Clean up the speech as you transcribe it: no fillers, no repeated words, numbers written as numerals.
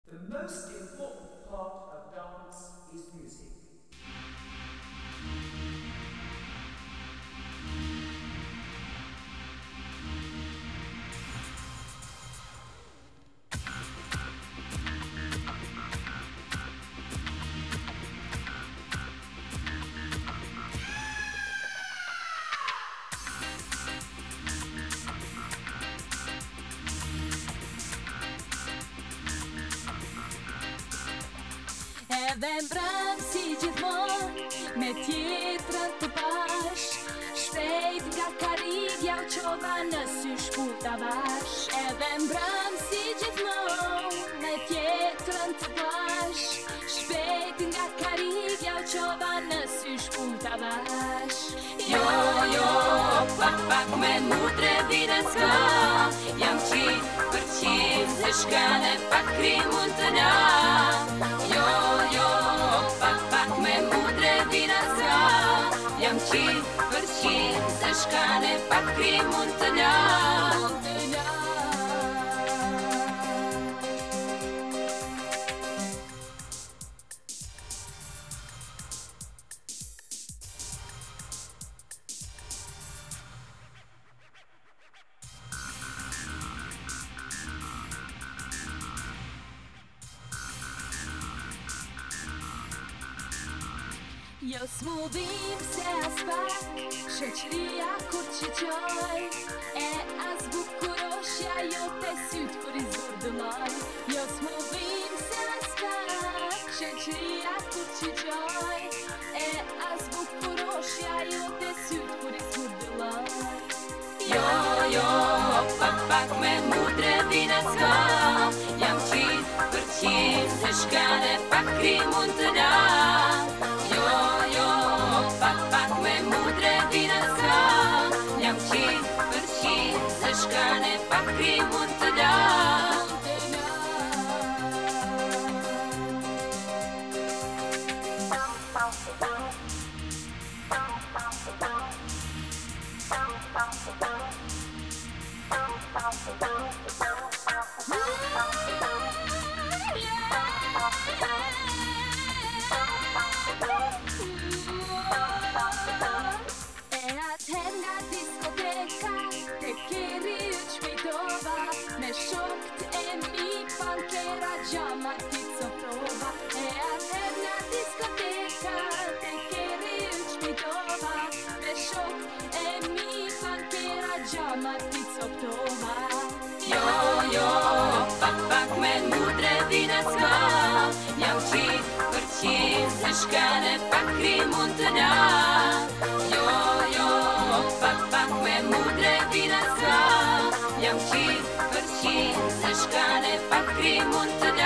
The most important part of dance is music. Edhe mbrëm si gjithmon, me tjetrën të bash Shpejt nga karigja u qova në sy shkuta vash Edhe mbrëm si gjithmon, me tjetrën të bash Shpejt nga karigja u qova në sy shkuta vash Jo, pak me mutre vina s'ka Jam qitë për qitë, se shkane pak kri mund të la pak me mudre vina s'ka Jam qitë për qitë Se shkane pak kri mund të la Jo s'mudhim se as pak Shoqëria kur që qoj E as bukuroshja jo te syt kur i zurdëlloj Jo s'mudhim se as pak Shoqëria kur që qoj E as bukuroshja jo te syt kur i zurdëlloj Jo, pak me mudre vina s'ka Jam qitë për qitë Se shkane pak kri mund të la pak me mudre vina s'ka Jam qitë për qitë Se shkane pak kri mund të la Me shokt e mi pankera gjama ti coprova E atër nga diskoteka Te keri u qmitova Me shokt e mi pankera gjama ti coprova Jo, pak me mudre vina s'ka Jam qitë për qitë Se shkane pak kri mund të la Jo, pak me mudre vina s'ka Jam qitë për qitë Se shkane pak kri mund të la